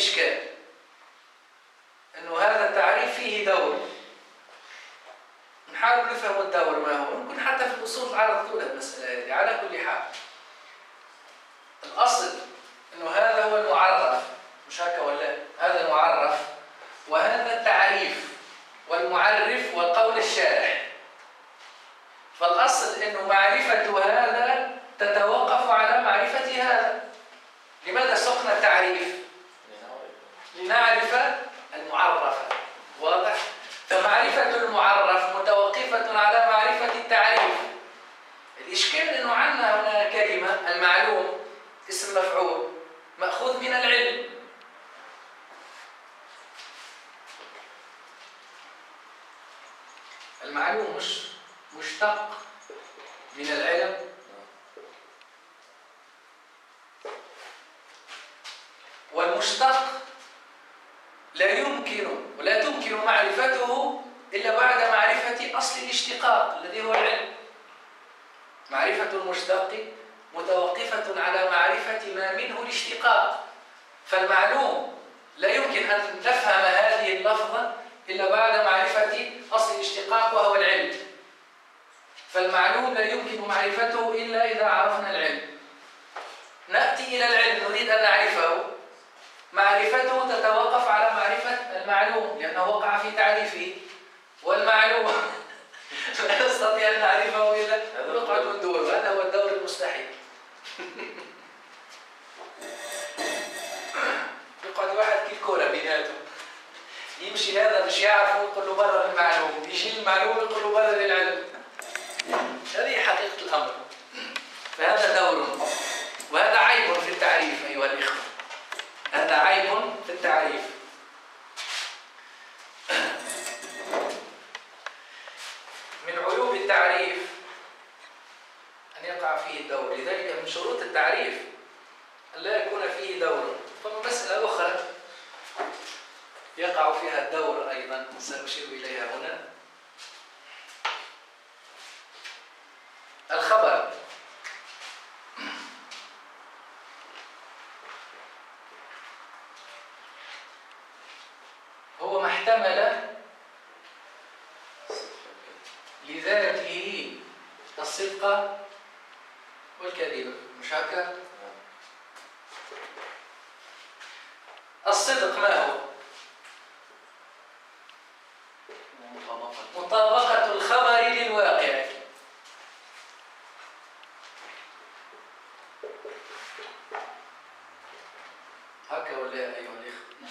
الإشكال؟ أنه هذا التعريف فيه دور. نحاول نفهم الدور ما هو، ممكن حتى في الأصول تعرض طول المسألة هذه. على كل حال الأصل أنه هذا هو المعرف، مش هكا ولا؟ هذا المعرف وهذا التعريف والمعرف والقول الشارح. فالأصل أنه معرفة هذا تتوقف على معرفة هذا. لماذا سقنا التعريف؟ لنعرف المعرف. واضح؟ فمعرفة المعرف متوقفة على معرفة التعريف. الإشكال أنه عندنا هنا كلمة المعلوم اسم مفعول مأخوذ من العلم. المعلوم مشتق من العلم، والمشتق لا يمكن ولا تمكن معرفته إلا بعد معرفة أصل الاشتقاق الذي هو العلم. معرفة المشتق متوقفة على معرفة ما منه الاشتقاق. فالمعلوم لا يمكن أن نفهم هذه اللفظة إلا بعد معرفة أصل الاشتقاق وهو العلم. فالمعلوم لا يمكن معرفته إلا إذا عرفنا العلم. نأتي إلى العلم نريد أن نعرفه، معرفته تتوقف على معرفة المعلوم لأنه وقع في تعريفه. والمعلوم لا نستطيع أن نعرفه إلا نقعد وندور، وهذا هو الدور المستحيل. يقعد واحد كالكورة بيناته، يمشي هذا مش يعرفه يقول له برر المعلوم، يجي المعلوم يقول له برر العلم. هذه حقيقة الأمر. فهذا دور، وهذا عيب في التعريف أيها الإخوة. هذا عيب في التعريف. من عيوب التعريف أن يقع فيه الدور. لذلك من شروط التعريف أن لا يكون فيه دور. ثم مسألة أخرى يقع فيها الدور أيضا سأشير إليها هنا. الخبر هو ما احتمل لذاته الصدق والكذب، مش هكذا؟ الصدق ما هو؟ مطابقة الخبر للواقع. هكذا ولا أيها الإخوة؟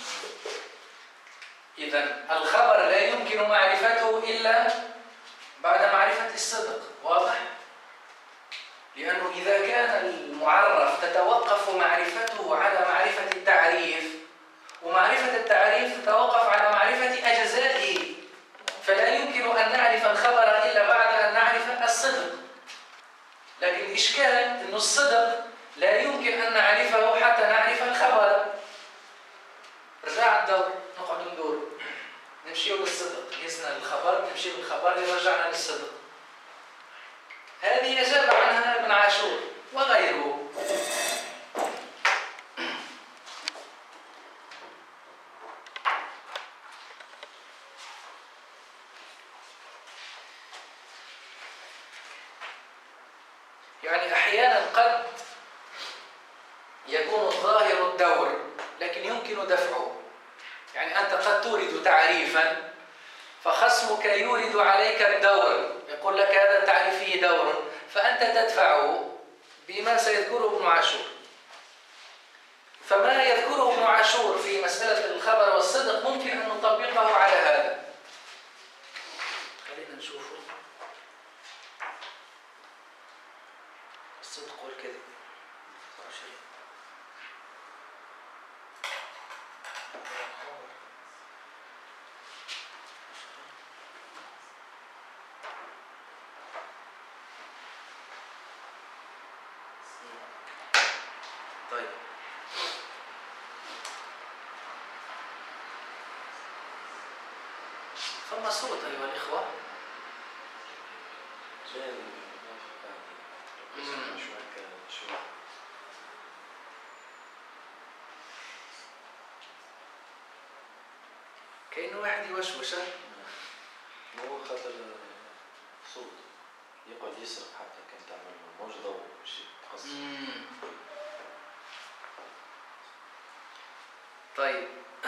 إذن الخبر لا يمكن معرفته إلا بعد معرفة الصدق. واضح؟ لأنه إذا كان المعرف تتوقف معرفته على معرفة التعريف، ومعرفة التعريف تتوقف على معرفة أجزائه، فلا يمكن أن نعرف الخبر إلا بعد أن نعرف الصدق. لكن الإشكال أن الصدق لا يمكن أن نعرفه حتى نعرف الخبر. رجع الدور، نقعد ندور، نمشي للصدق، يسنا للخبر، نمشي للخبر، يرجعنا للصدق. هذه أجاب عنها ابن عاشور وغيره. يعني أحيانا قد يكون الظاهر الدور لكن يمكن دفعه. يعني أنت قد تورد تعريفا فخصمك يورد عليك الدور، يقول لك هذا التعريف فيه دور، فأنت تدفعه بما سيذكره ابن عاشور. فما يذكره ابن عاشور في مسألة الخبر والصدق ممكن أن نطبقه على هذا. خلينا نشوفه. الصدق والكذب. طيب. ثم صوت أيها الإخوة. كأنه واحد يوشوش. هو خاطر صوت يقعد يسرق حتى كان تعمل موج ضوء شيء تحس. طيب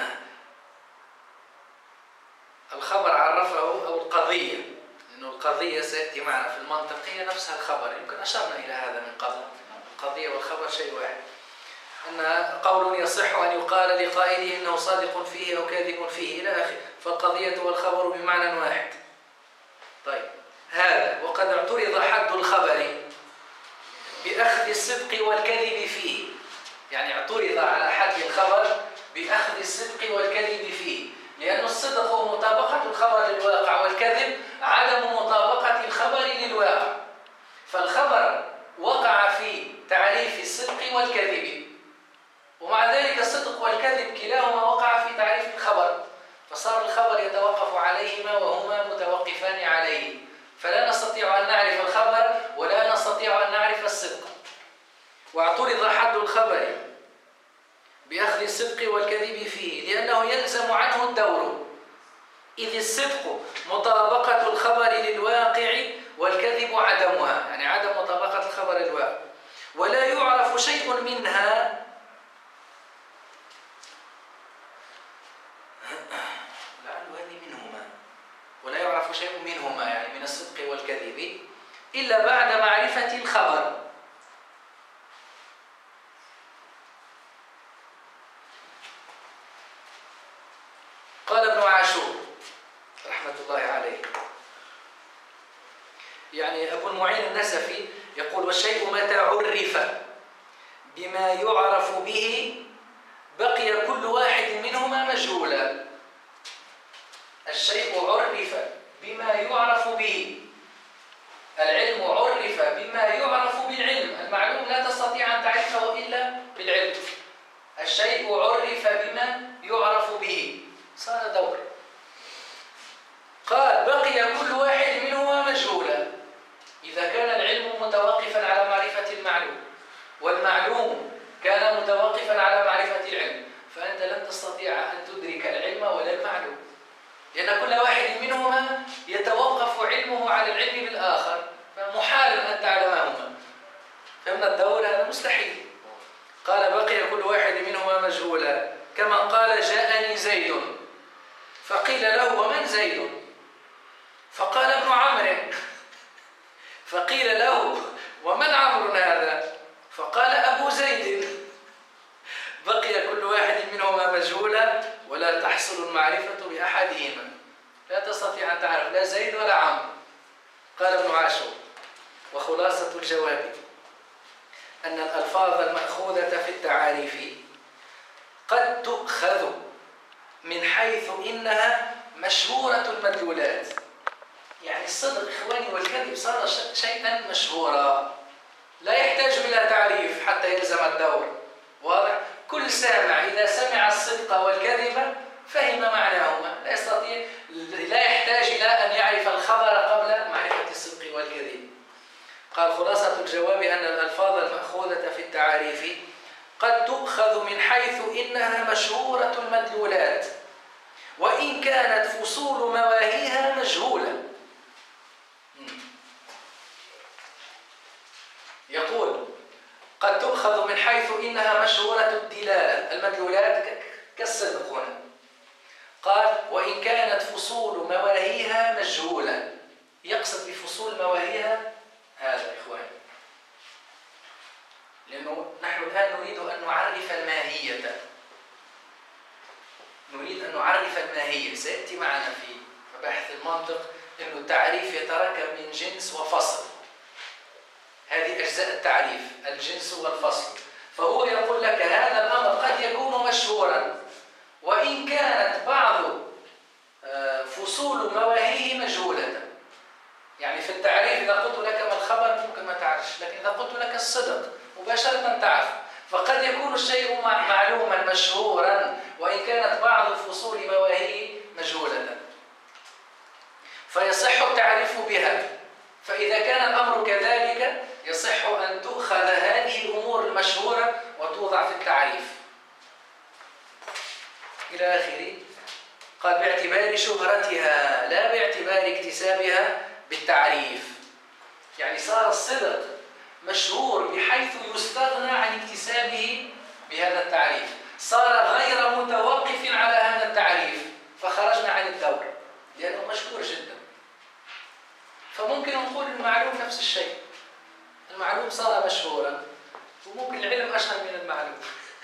الخبر عرفه أو القضية، لأنه القضية سيأتي معنا في المنطق هي نفسها الخبر، يمكن أشرنا إلى هذا من قبل. القضية والخبر شيء واحد. أن قول يصح أن يقال لقائله إنه صادق فيه أو كاذب فيه إلى آخره، فالقضية والخبر بمعنى واحد. طيب هذا وقد اعترض حد الخبر بأخذ الصدق والكذب فيه، يعني اعترض على حد الخبر بأخذ الصدق والكذب فيه، لأن الصدق هو مطابقة الخبر للواقع، والكذب عدم مطابقة الخبر للواقع. فالخبر وقع في تعريف الصدق والكذب، ومع ذلك الصدق والكذب كلاهما وقع في تعريف الخبر، فصار الخبر يتوقف عليهما وهما متوقفان عليه، فلا نستطيع أن نعرف الخبر ولا نستطيع أن نعرف الصدق. واعترض حد الخبر بأخذ الصدق والكذب فيه لأنه يلزم عنه الدور، إذ الصدق مطابقة الخبر للواقع والكذب عدمها، يعني عدم مطابقة الخبر للواقع، ولا يعرف شيء منها ولا يعرف شيء منهما يعني من الصدق والكذب إلا بعد معرفة الخبر. قال ابن عاشور رحمة الله عليه، يعني أبو المعين النسفي يقول: والشيء متى عرف بما يعرف به بقي كل واحد منهما مجهولا. الشيء عرف بما يعرف به، العلم عرف بما يعرف بالعلم، المعلوم لا تستطيع أن تعرفه إلا بالعلم. الشيء عرف بما يعرف به، صار دور. قال: بقي كل واحد منهما مجهولا. إذا كان العلم متوقفا على معرفة المعلوم والمعلوم كان متوقفا على معرفة العلم، فأنت لن تستطيع أن تدرك العلم ولا المعلوم، لأن كل واحد منهما يتوقف علمه على العلم بالآخر، فمحال أن تعلمهما. فمن الدور هذا مستحيل. قال: بقي كل واحد منهما مجهولا، كما قال: جاءني زيد، فقيل له: ومن زيد؟ فقال: ابن عمرو. فقيل له: ومن عمرو هذا؟ فقال: أبو زيد. بقي كل واحد منهما مجهولا ولا تحصل المعرفة بأحدهما، لا تستطيع أن تعرف لا زيد ولا عمرو. قال ابن عاشور: وخلاصة الجواب أن الألفاظ المأخوذة في التعاريف قد تؤخذ من حيث إنها مشهورة المدلولات. يعني الصدق إخواني والكذب صار شيئا مشهورا لا يحتاج إلى تعريف حتى يلزم الدور. واضح؟ كل سامع إذا سمع الصدق والكذب فهم معناهما، لا يستطيع، لا يحتاج إلى أن يعرف الخبر قبل معرفة الصدق والكذب. قال: خلاصة الجواب أن الألفاظ المأخوذة في التعاريف قد تؤخذ من حيث إنها مشهورة المدلولات، وإن كانت فصول مواهيها مجهولة. يقول: قد تؤخذ من حيث إنها مشهورة الدلالة، المدلولات كالصدق هنا. قال: وإن كانت فصول مواهيها مجهولة. يقصد بفصول مواهيها هذا إخواني، لأنه نحن الآن نريد أن نعرف الماهية، نريد أن نعرف الماهية. سيأتي معنا في مباحث المنطق أن التعريف يتركب من جنس وفصل، هذه أجزاء التعريف، الجنس والفصل. فهو يقول لك هذا الأمر قد يكون مشهورا وإن كانت بعض فصول مواهيه مجهولة. يعني في التعريف إذا قلت لك ما الخبر ممكن ما تعرفش، لكن إذا قلت لك الصدق مباشرة تعرف. فقد يكون الشيء معلوما مشهورا وإن كانت بعض فصول مواهيه مجهولة، فيصح التعريف بها. فإذا كان الأمر كذلك يصح أن تؤخذ هذه الأمور المشهورة وتوضع في التعريف إلى آخره. قال باعتبار شهرتها لا باعتبار اكتسابها بالتعريف. يعني صار الصدق مشهور بحيث يستغنى عن اكتسابه بهذا التعريف، صار غير متوقف على هذا التعريف، فخرجنا عن الدور لأنه مشهور جدا. فممكن نقول المعلوم نفس الشيء، المعلوم صار مشهورا، وممكن العلم أشهر من المعلوم.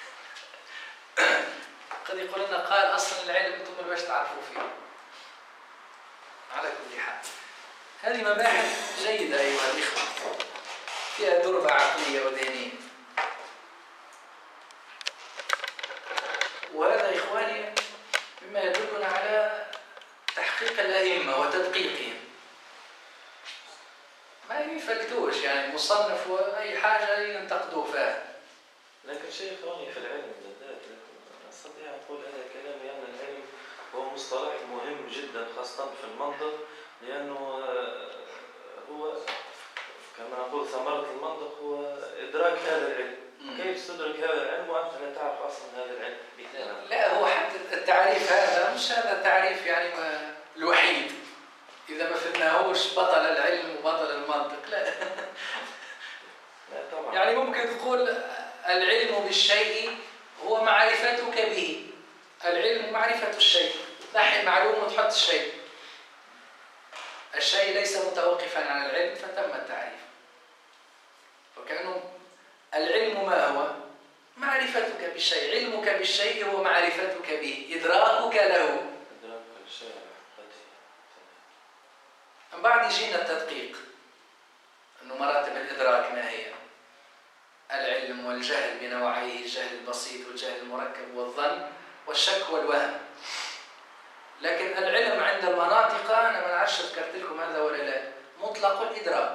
قد يقول لنا قال أصلا العلم أنتم ما باش تعرفوا فيه. على كل حال هذه مباحث جيدة أيها الإخوة، فيها دربة عقلية وذهنية. وهذا إخواني مما يدلنا على تحقيق الأئمة وتدقيقهم. ما يفلتوش يعني مصنف وأي حاجة ينتقدوا فيها. لكن شيء إخواني في العلم بالذات أستطيع أقول هذا الكلام لأن العلم هو مصطلح مهم جدا خاصة في المنطق، لأنه هو كما نقول ثمرة المنطق هو إدراك هذا العلم. كيف تدرك هذا العلم وأنت لا تعرف أصلا هذا العلم؟ لا هو حتى التعريف هذا مش هذا التعريف يعني الوحيد، إذا ما فهمناهوش بطل العلم وبطل المنطق. لا. لا طبعا. يعني ممكن تقول العلم بالشيء هو معرفتك به، العلم معرفة الشيء، تنحي المعلوم وتحط الشيء، الشيء ليس متوقفا على العلم فتم التعريف. وكأنه العلم ما هو؟ معرفتك بالشيء، علمك بالشيء هو معرفتك به، إدراكك له. من بعد يجينا التدقيق أنه مراتب الإدراك ما هي؟ العلم والجهل بنوعيه، الجهل البسيط والجهل المركب والظن والشك والوهم. لكن العلم عند المناطق أنا ما نعرفش ذكرت لكم هذا ولا لا، مطلق الإدراك،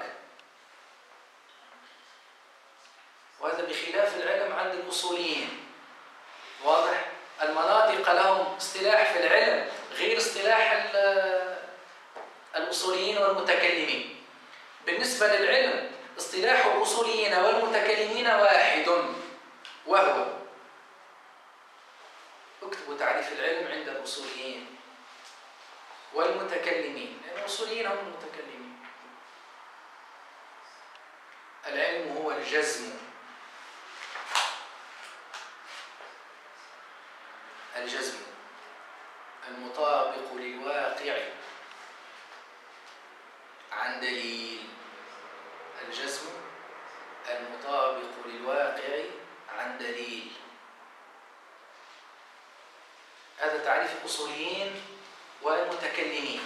وهذا بخلاف العلم عند الأصوليين. واضح؟ المناطق لهم اصطلاح في العلم غير اصطلاح الأصوليين والمتكلمين. بالنسبة للعلم اصطلاح الأصوليين والمتكلمين واحد، وهو اكتبوا تعريف العلم عند الأصوليين والمتكلمين، لأن الأصوليين هم المتكلمين. العلم هو الجزم، الجزم المطابق للواقع عن دليل، الجزم المطابق للواقع عن دليل. هذا تعريف الأصوليين والمتكلمين.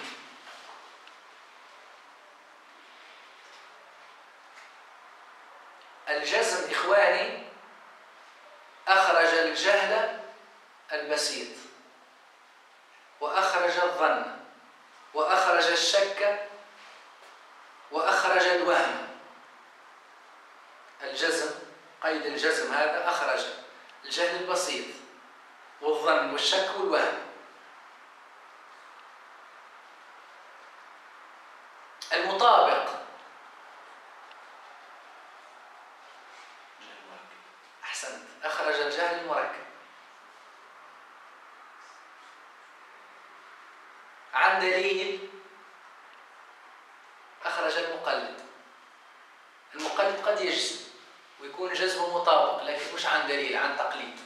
الجزم إخواني أخرج الجهل البسيط، وأخرج الظن، وأخرج الشك، وأخرج الوهم. الجزم، قيد الجزم هذا أخرج الجهل البسيط والظن والشك والوهم. المطابق أحسنت، أخرج الجهل المركب. عن دليل أخرج المقلد. المقلد قد يجزم ويكون جزمه مطابق لكن مش عن دليل، عن تقليد.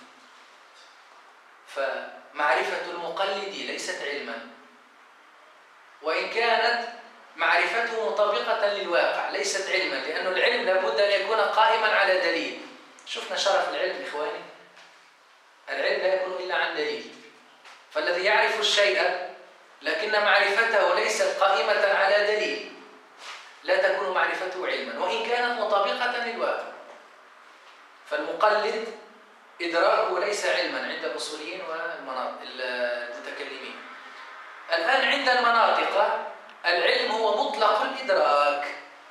فمعرفة المقلد ليست علما، وإن كانت معرفته مطابقة للواقع ليست علما، لأن العلم لابد أن يكون قائما على دليل. شفنا شرف العلم إخواني، العلم لا يكون إلا عن دليل. فالذي يعرف الشيء لكن معرفته ليست قائمة على دليل لا تكون معرفته علما وإن كانت مطابقة للواقع. فالمقلد إدراكه ليس علما عند الأصوليين والمتكلمين. الآن عند المناطق العلم هو مطلق الإدراك.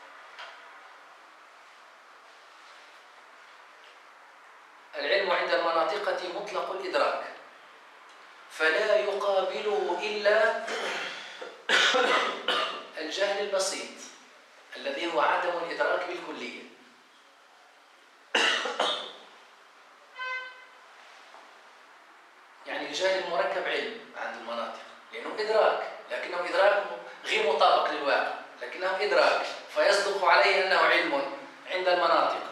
العلم عند المناطق مطلق الإدراك، فلا يقابله إلا الجهل البسيط الذي هو عدم الإدراك بالكلية. يعني الجهل المركب علم عند المناطق، لأنه إدراك، لكنه إدراك غير مطابق للواقع، لكنه إدراك فيصدق عليه أنه علم عند المناطق.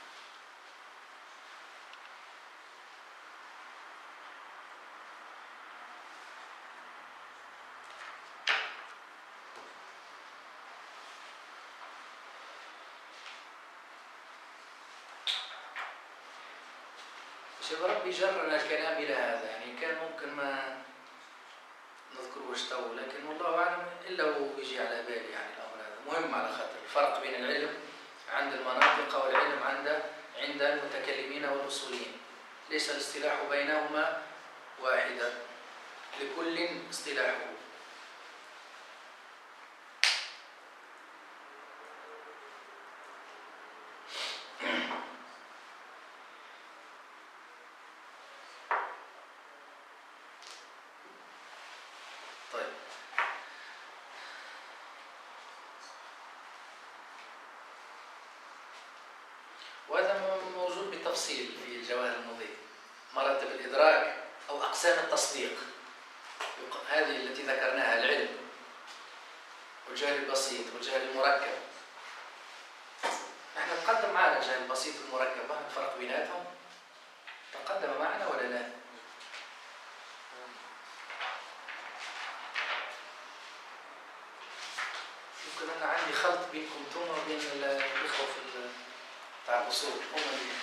شوف ربي جرنا الكلام إلى هذا، يعني كان ممكن ما نذكروش تو، لكن والله أعلم إلا ويجي على بالي يعني الأمر هذا مهم، على خاطر الفرق بين العلم عند المناطق والعلم عند المتكلمين والأصوليين، ليس الاصطلاح بينهما واحدا، لكل اصطلاحه. طيب وهذا موجود بالتفصيل في الجواهر المضيء، مراتب الإدراك أو أقسام التصديق، هذه التي ذكرناها: العلم والجهل البسيط والجهل المركب. نحن تقدم معنا الجهل البسيط والمركب، ما الفرق بيناتهم؟ تقدم معنا ولا لا؟ يمكن أنا عندي خلط بينكم انتم وبين الإخوة في تاع الأصول، هم اللي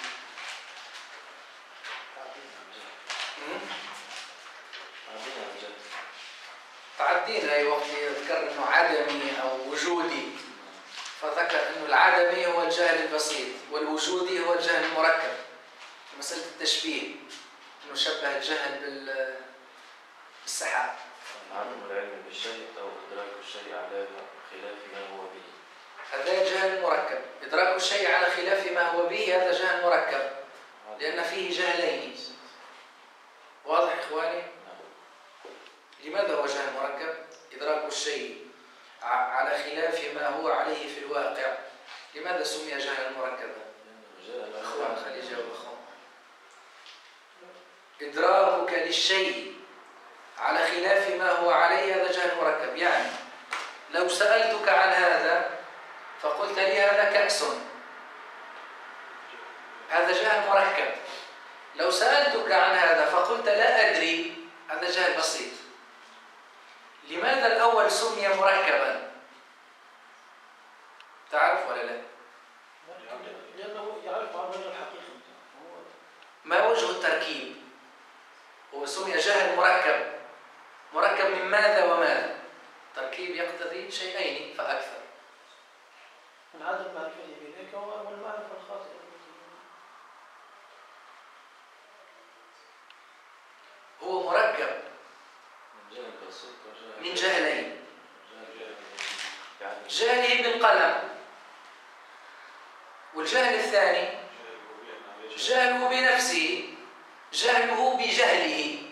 تعدينا أي وقت ذكر إنه عدمي أو وجودي، فذكر إنه العدمي هو الجهل البسيط والوجودي هو الجهل المركب. مسألة التشبيه إنه شبه الجهل بالسحاب. عدم العلم بالشيء أو إدراك الشيء على خلاف ما هو به، هذا جهل مركب. إدراك الشيء على خلاف ما هو به هذا جهل مركب، لأن فيه جهلين. واضح إخواني؟ لماذا هو جهل مركب؟ إدراك الشيء على خلاف ما هو عليه في الواقع. لماذا سمي جهلا مركبا؟ أخوان خلي يجاوب أخوان. إدراكك للشيء على خلاف ما هو عليه هذا جهل مركب. يعني لو سألتك عن هذا فقلت لي هذا كأس، هذا جهل مركب. لو سألتك عن هذا فقلت لا أدري، هذا جهل بسيط. لماذا الأول سمي مركبا؟ تعرف ولا لا؟ لأنه يعرف عن الحقيقة. ما وجه التركيب؟ هو سمي جهل مركب. مركب من ماذا وماذا؟ تركيب يقتضي شيئين فأكثر. من عدم معرفته بذلك والمعرفة الخاطئة. هو مركب من جهلين: جهله بالقلم، والجهل الثاني جهله بنفسه، جهله بجهله.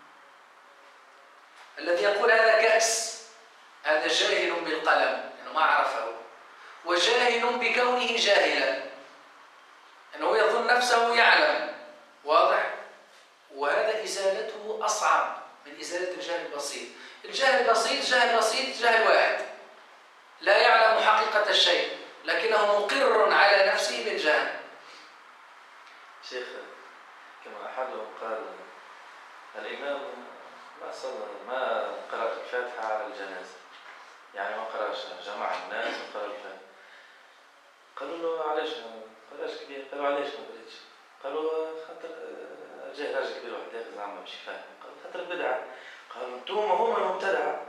الذي يقول هذا كأس هذا جاهل بالقلم لأنه ما عرفه، وجاهل بكونه جاهلا أنه يظن نفسه يعلم. واضح؟ وهذا إزالته أصعب من إزالة الجهل البسيط. الجهل البسيط جهل بسيط، جهل واحد لا يعلم حقيقة الشيء لكنه مقر على نفسه بالجهل. شيخ كما أحدهم قال الإمام ما قرأ الفاتحة على الجنازة، يعني ما قرأش، جمع الناس وقرأ الفاتحة. قالوا له علاش؟ قالش كبير. قالوا علاش ما قريتش؟ قالوا خاطر جاي راجل كبير واحد ياخذ زعما مش فاهم. قالوا خاطر بدعة. قالوا انتوما هما المبتدعة.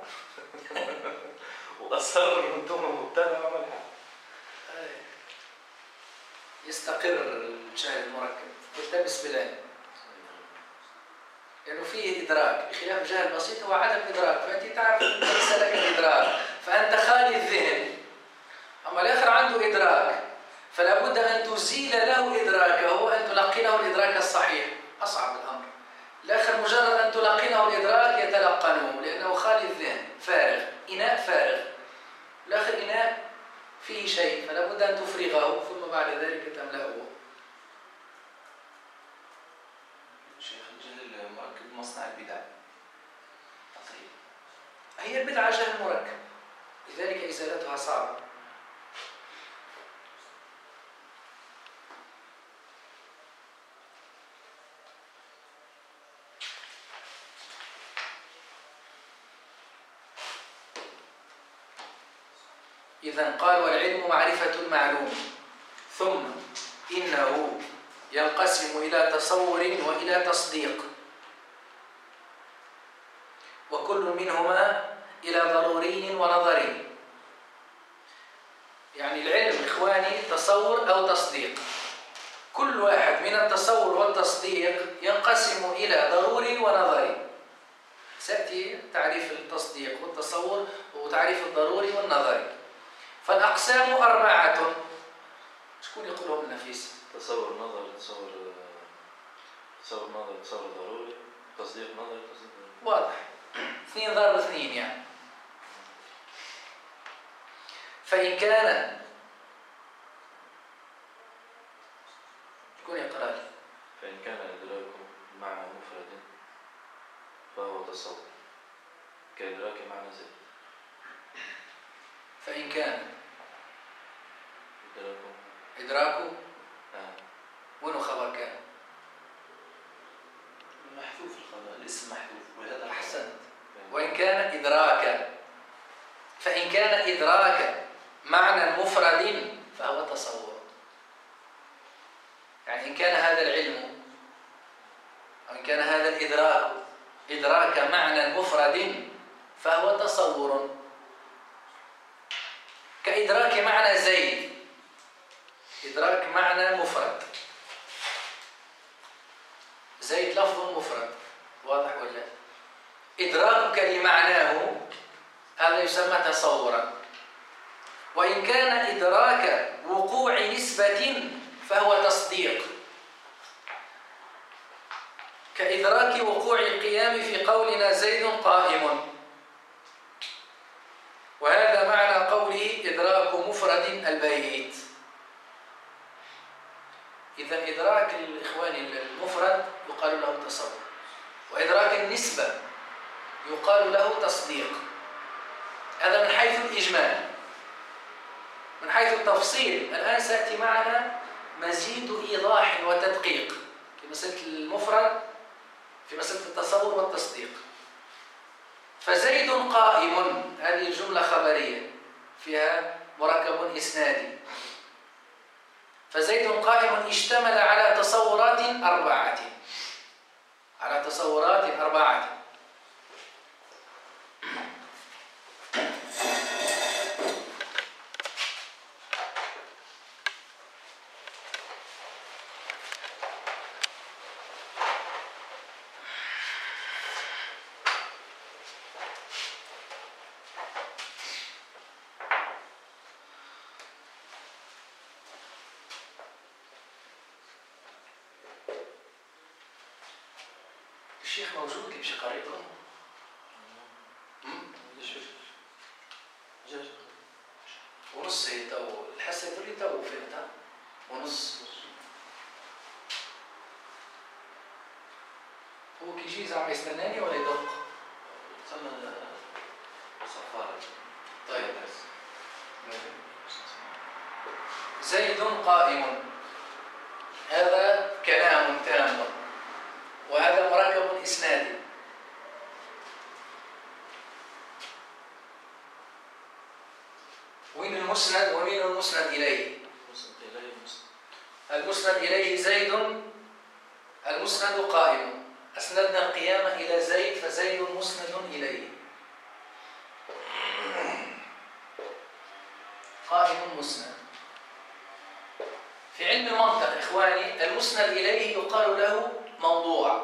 وأصر انتوما مبتدعة وما الحق. يستقر الجهل المركب والتبس بالعلم، لأنه فيه إدراك بخلاف جهل بسيط هو عدم إدراك. فأنت تعرف أن ليس لك الإدراك فأنت خالي الذهن. أما الآخر عنده إدراك فلا بد أن تزيل له إدراكه وأن تلقنه الإدراك الصحيح. أصعب الأمر. الآخر مجرد أن تلقنه الإدراك يتلقنه لأنه خالي الذهن، فارغ، إناء فارغ. الآخر إناء فيه شيء فلا بد أن تفرغه ثم بعد ذلك تملأه. شيخ الجهل المركب مصنع البدع. هي البدعة جهل مركب، لذلك إزالتها صعبة. إذن قال والعلم معرفة المعلوم، ثم إنه ينقسم إلى تصور وإلى تصديق، وكل منهما إلى ضروري ونظري. يعني العلم إخواني تصور أو تصديق، كل واحد من التصور والتصديق ينقسم إلى ضروري ونظري. سأتي تعريف التصديق والتصور وتعريف الضروري والنظري. فالأقسام 4. شكون يقولهم نفيس؟ تصور نظري، تصور نظري، تصور ضروري، تصديق نظري، تصديق ضروري. واضح. 2 ضرب 2 يعني. فإن كان، شكون يقرأ لي؟ فإن كان إدراك معنى مفرد فهو تصور كإدراك معنى زيد. فإن كان إدراك وين خبر كان؟ محذوف الخبر، الاسم محذوف وهذا أحسنت. وإن كان إدراكا، فإن كان إدراكا معنى مفرد فهو تصور. يعني إن كان هذا العلم أو إن كان هذا الإدراك إدراك معنى مفرد فهو تصور، كإدراك معنى زيد، إدراك معنى مفرد. زيد لفظ مفرد، واضح ولا؟ إدراكك لمعناه هذا يسمى تصورا. وإن كان إدراك وقوع نسبة فهو تصديق، كإدراك وقوع القيام في قولنا زيد قائم، وهذا معنى قوله إدراك مفرد البيت. إذا إدراك الإخوان المفرد يقال له تصور، وإدراك النسبة يقال له تصديق. هذا من حيث الإجمال. من حيث التفصيل الآن سيأتي معنا مزيد إيضاح وتدقيق في مسألة المفرد، في مسألة التصور والتصديق. فزيد قائم، هذه جملة خبرية فيها مركب إسنادي. فزيد قائم اشتمل على تصورات 4، على تصورات 4. الشيخ موجود اللي باش يقرا لكم؟ ونص هي تو الحصه اللي تو فهمتها ونص. هو كي يجي زعما يستناني ولا يدق؟ ثم صفارة. طيب زيد قائم، هذا كلام تام، وهذا مركب إسنادي. وين المسند ومين المسند إليه؟ المسند إليه زيد، المسند قائم، أسندنا القيام إلى زيد فزيد مسند إليه. قائم مسند. في علم المنطق إخواني المسند إليه يقال له موضوع،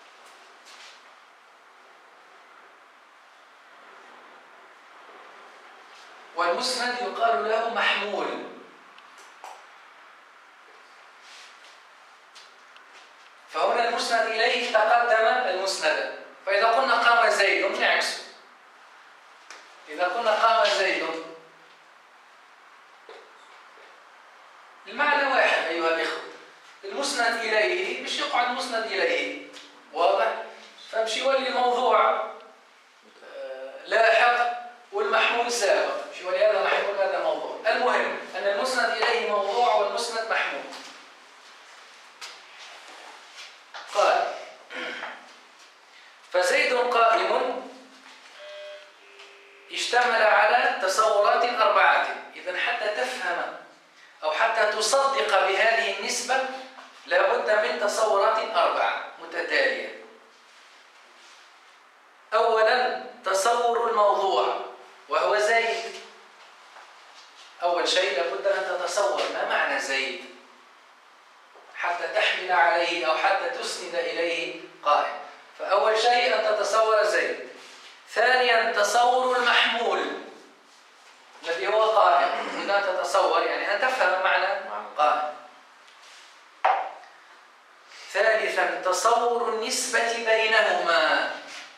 والمسند يقال له محمول. فهنا المسند إليه تقدم المسند، فإذا قلنا قام زيد نعكسه. إذا قلنا قام زيد المعنى واحد أيها الإخوة. المسند إليه مش يقعد مسند إليه، واضح؟ فمشي يولي موضوع لاحق محمول سابق، ولهذا محمول هذا موضوع. المهم أن المسند إليه موضوع والمسند محمول. قال فزيد قائم اشتمل على تصورات 4. إذن حتى تفهم أو حتى تصدق بهذه النسبة لابد من تصورات 4 متتالية. أولا تصور الموضوع وهو زيد. أول شيء لابد أن تتصور ما معنى زيد حتى تحمل عليه أو حتى تسند إليه قائم. فأول شيء أن تتصور زيد. ثانيا تصور المحمول الذي هو قائم. هنا تتصور يعني أن تفهم معنى قائم. ثالثا تصور النسبة بينهما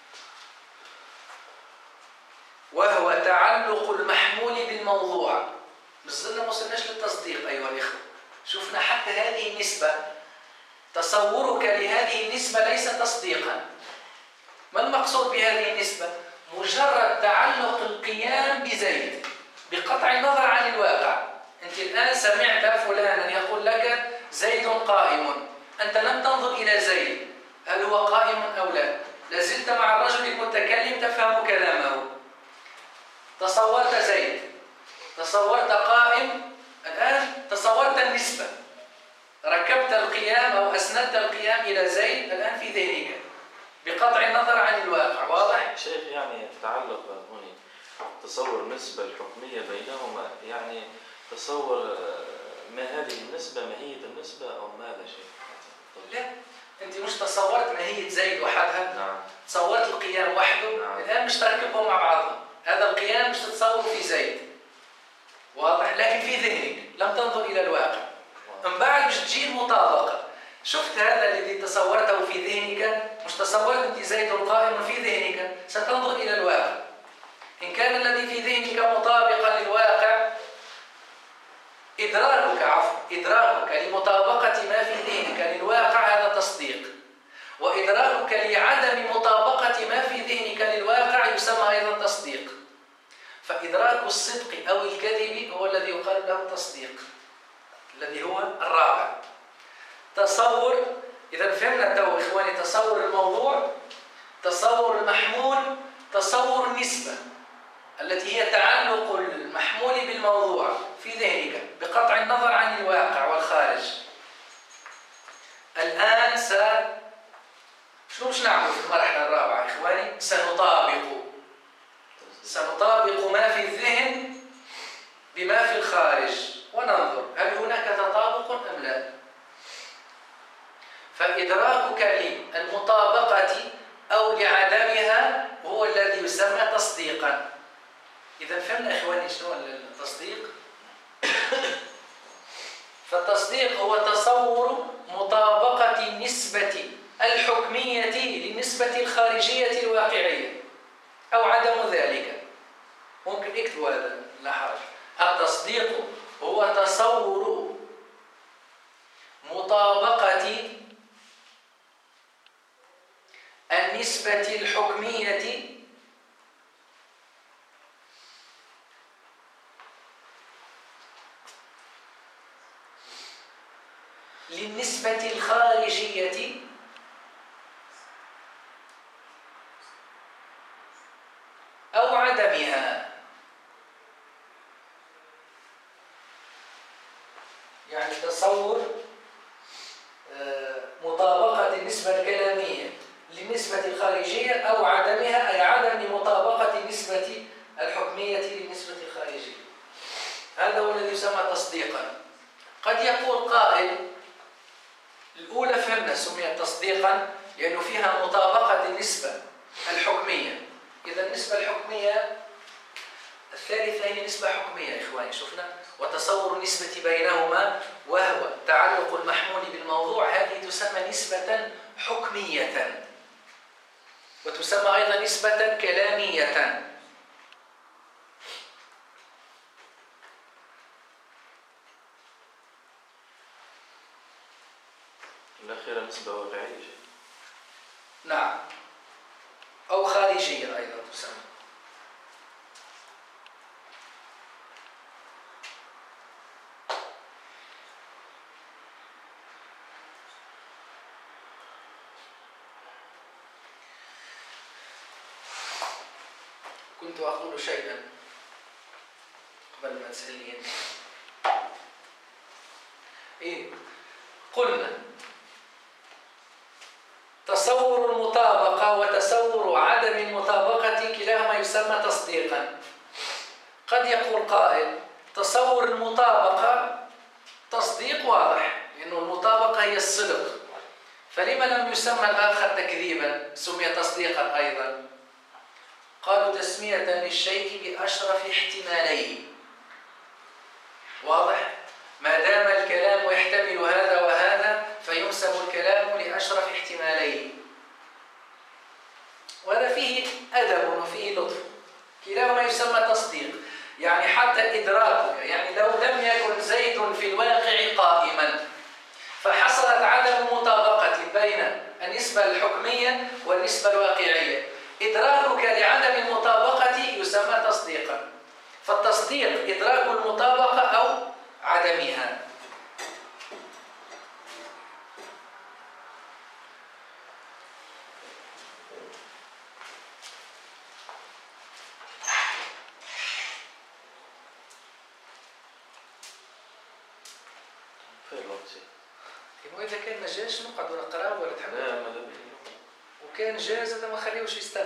وهو تعلق المحمول بالموضوع. بالظن ما وصلناش للتصديق أيها الإخوة. شفنا حتى هذه النسبة، تصورك لهذه النسبة ليس تصديقا. ما المقصود بهذه النسبة؟ مجرد تعلق القيام بزيد بقطع النظر عن الواقع. أنت الآن سمعت فلانا يقول لك زيد قائم، أنت لم تنظر إلى زيد هل هو قائم أو لا، لازلت مع الرجل المتكلم تفهم كلامه. تصورت زيد، تصورت قائم، الآن تصورت النسبة، ركبت القيام أو أسندت القيام إلى زيد الآن في ذهنك بقطع النظر عن الواقع. واضح؟ شيخ يعني تعلق هنا تصور النسبة الحكمية بينهما، يعني تصور ما هذه النسبة، ماهية النسبة أو ماذا شيخ؟ لا، أنت مش تصورت ماهية زيد وحدها. نعم. تصورت القيام وحده. نعم. الآن مش تركبهم مع بعضهم. هذا القيام مش تتصور في زيد، واضح، لكن في ذهنك لم تنظر إلى الواقع. من بعد مش تجي المطابقة. شفت هذا الذي تصورته في ذهنك، مش تصورت أنت زيد قائم في ذهنك، ستنظر إلى الواقع. إن كان الذي في ذهنك مطابقا للواقع، إدراكك لمطابقة ما في ذهنك للواقع هذا تصديق، وإدراكك لعدم مطابقة ما في ذهنك للواقع يسمى أيضا تصديق. فإدراك الصدق أو الكذب هو الذي يقال له تصديق، الذي هو الرابع. تصور، إذا فهمنا تو إخواني، تصور الموضوع، تصور المحمول، تصور النسبة التي هي تعلق المحمول بالموضوع في ذهنك بقطع النظر عن الواقع والخارج. الآن شنو نعمل في المرحلة الرابعة إخواني؟ سنطابق ما في الذهن بما في الخارج وننظر هل هناك تطابق أم لا. فإدراكك للمطابقة أو لعدمها هو الذي يسمى تصديقا. إذا فهمنا إخواني شنو التصديق؟ فالتصديق هو تصور مطابقة النسبة الحكمية للنسبة الخارجية الواقعية أو عدم ذلك. ممكن اكتبوا هذا لا حرج. التصديق هو تصور مطابقة النسبة الحكمية للنسبة الخارجية أو عدمها. يعني تصور مطابقة النسبة الكلامية للنسبة الخارجية أو عدمها، أي عدم مطابقة النسبة الحكمية للنسبة الخارجية. هذا هو الذي يسمى تصديقا. قد يقول قائل الأولى فهمنا سميت تصديقا لأنه فيها مطابقة النسبة الحكمية. إذا النسبة الحكمية الثالثة هي نسبة حكمية يا إخواني، شفنا، وتصور النسبة بينهما وهو تعلق المحمول بالموضوع، هذه تسمى نسبة حكمية وتسمى أيضا نسبة كلامية. الأخيرة نسبة واقعية. نعم، أو خارجية أيضا تسمى. كنت أقول شيئا قبل ما تسألني أنت. إيه؟ قلنا تصور المطابقة وتصور عدم المطابقة كلاهما يسمى تصديقا. قد يقول قائل تصور المطابقة تصديق واضح، لأن المطابقة هي الصدق، فلما لم يسمى الآخر تكذيبا سمي تصديقا أيضا؟ قالوا تسمية للشيء بأشرف احتماليه. واضح؟ ما دام الكلام يحتمل هذا وهذا فينسب الكلام لأشرف احتماليه، وهذا فيه أدب وفيه لطف. كلاهما يسمى تصديق، يعني حتى إدراكك، يعني لو لم يكن زيد في الواقع قائما فحصلت عدم مطابقة بين النسبة الحكمية والنسبة الواقعية، إدراكك لعدم المطابقة يسمى تصديقا. فالتصديق إدراك المطابقة أو عدمها. وإذا كان ما جاش نقعد ونقرأ ولا تحب؟ لا ما دام وكان جاز هذا ما خليوش يستنى.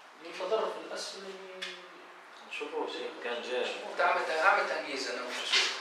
يتضرر في الأسفل. نشوفوا شيء كان جاي. عملت تنجيز أنا وشو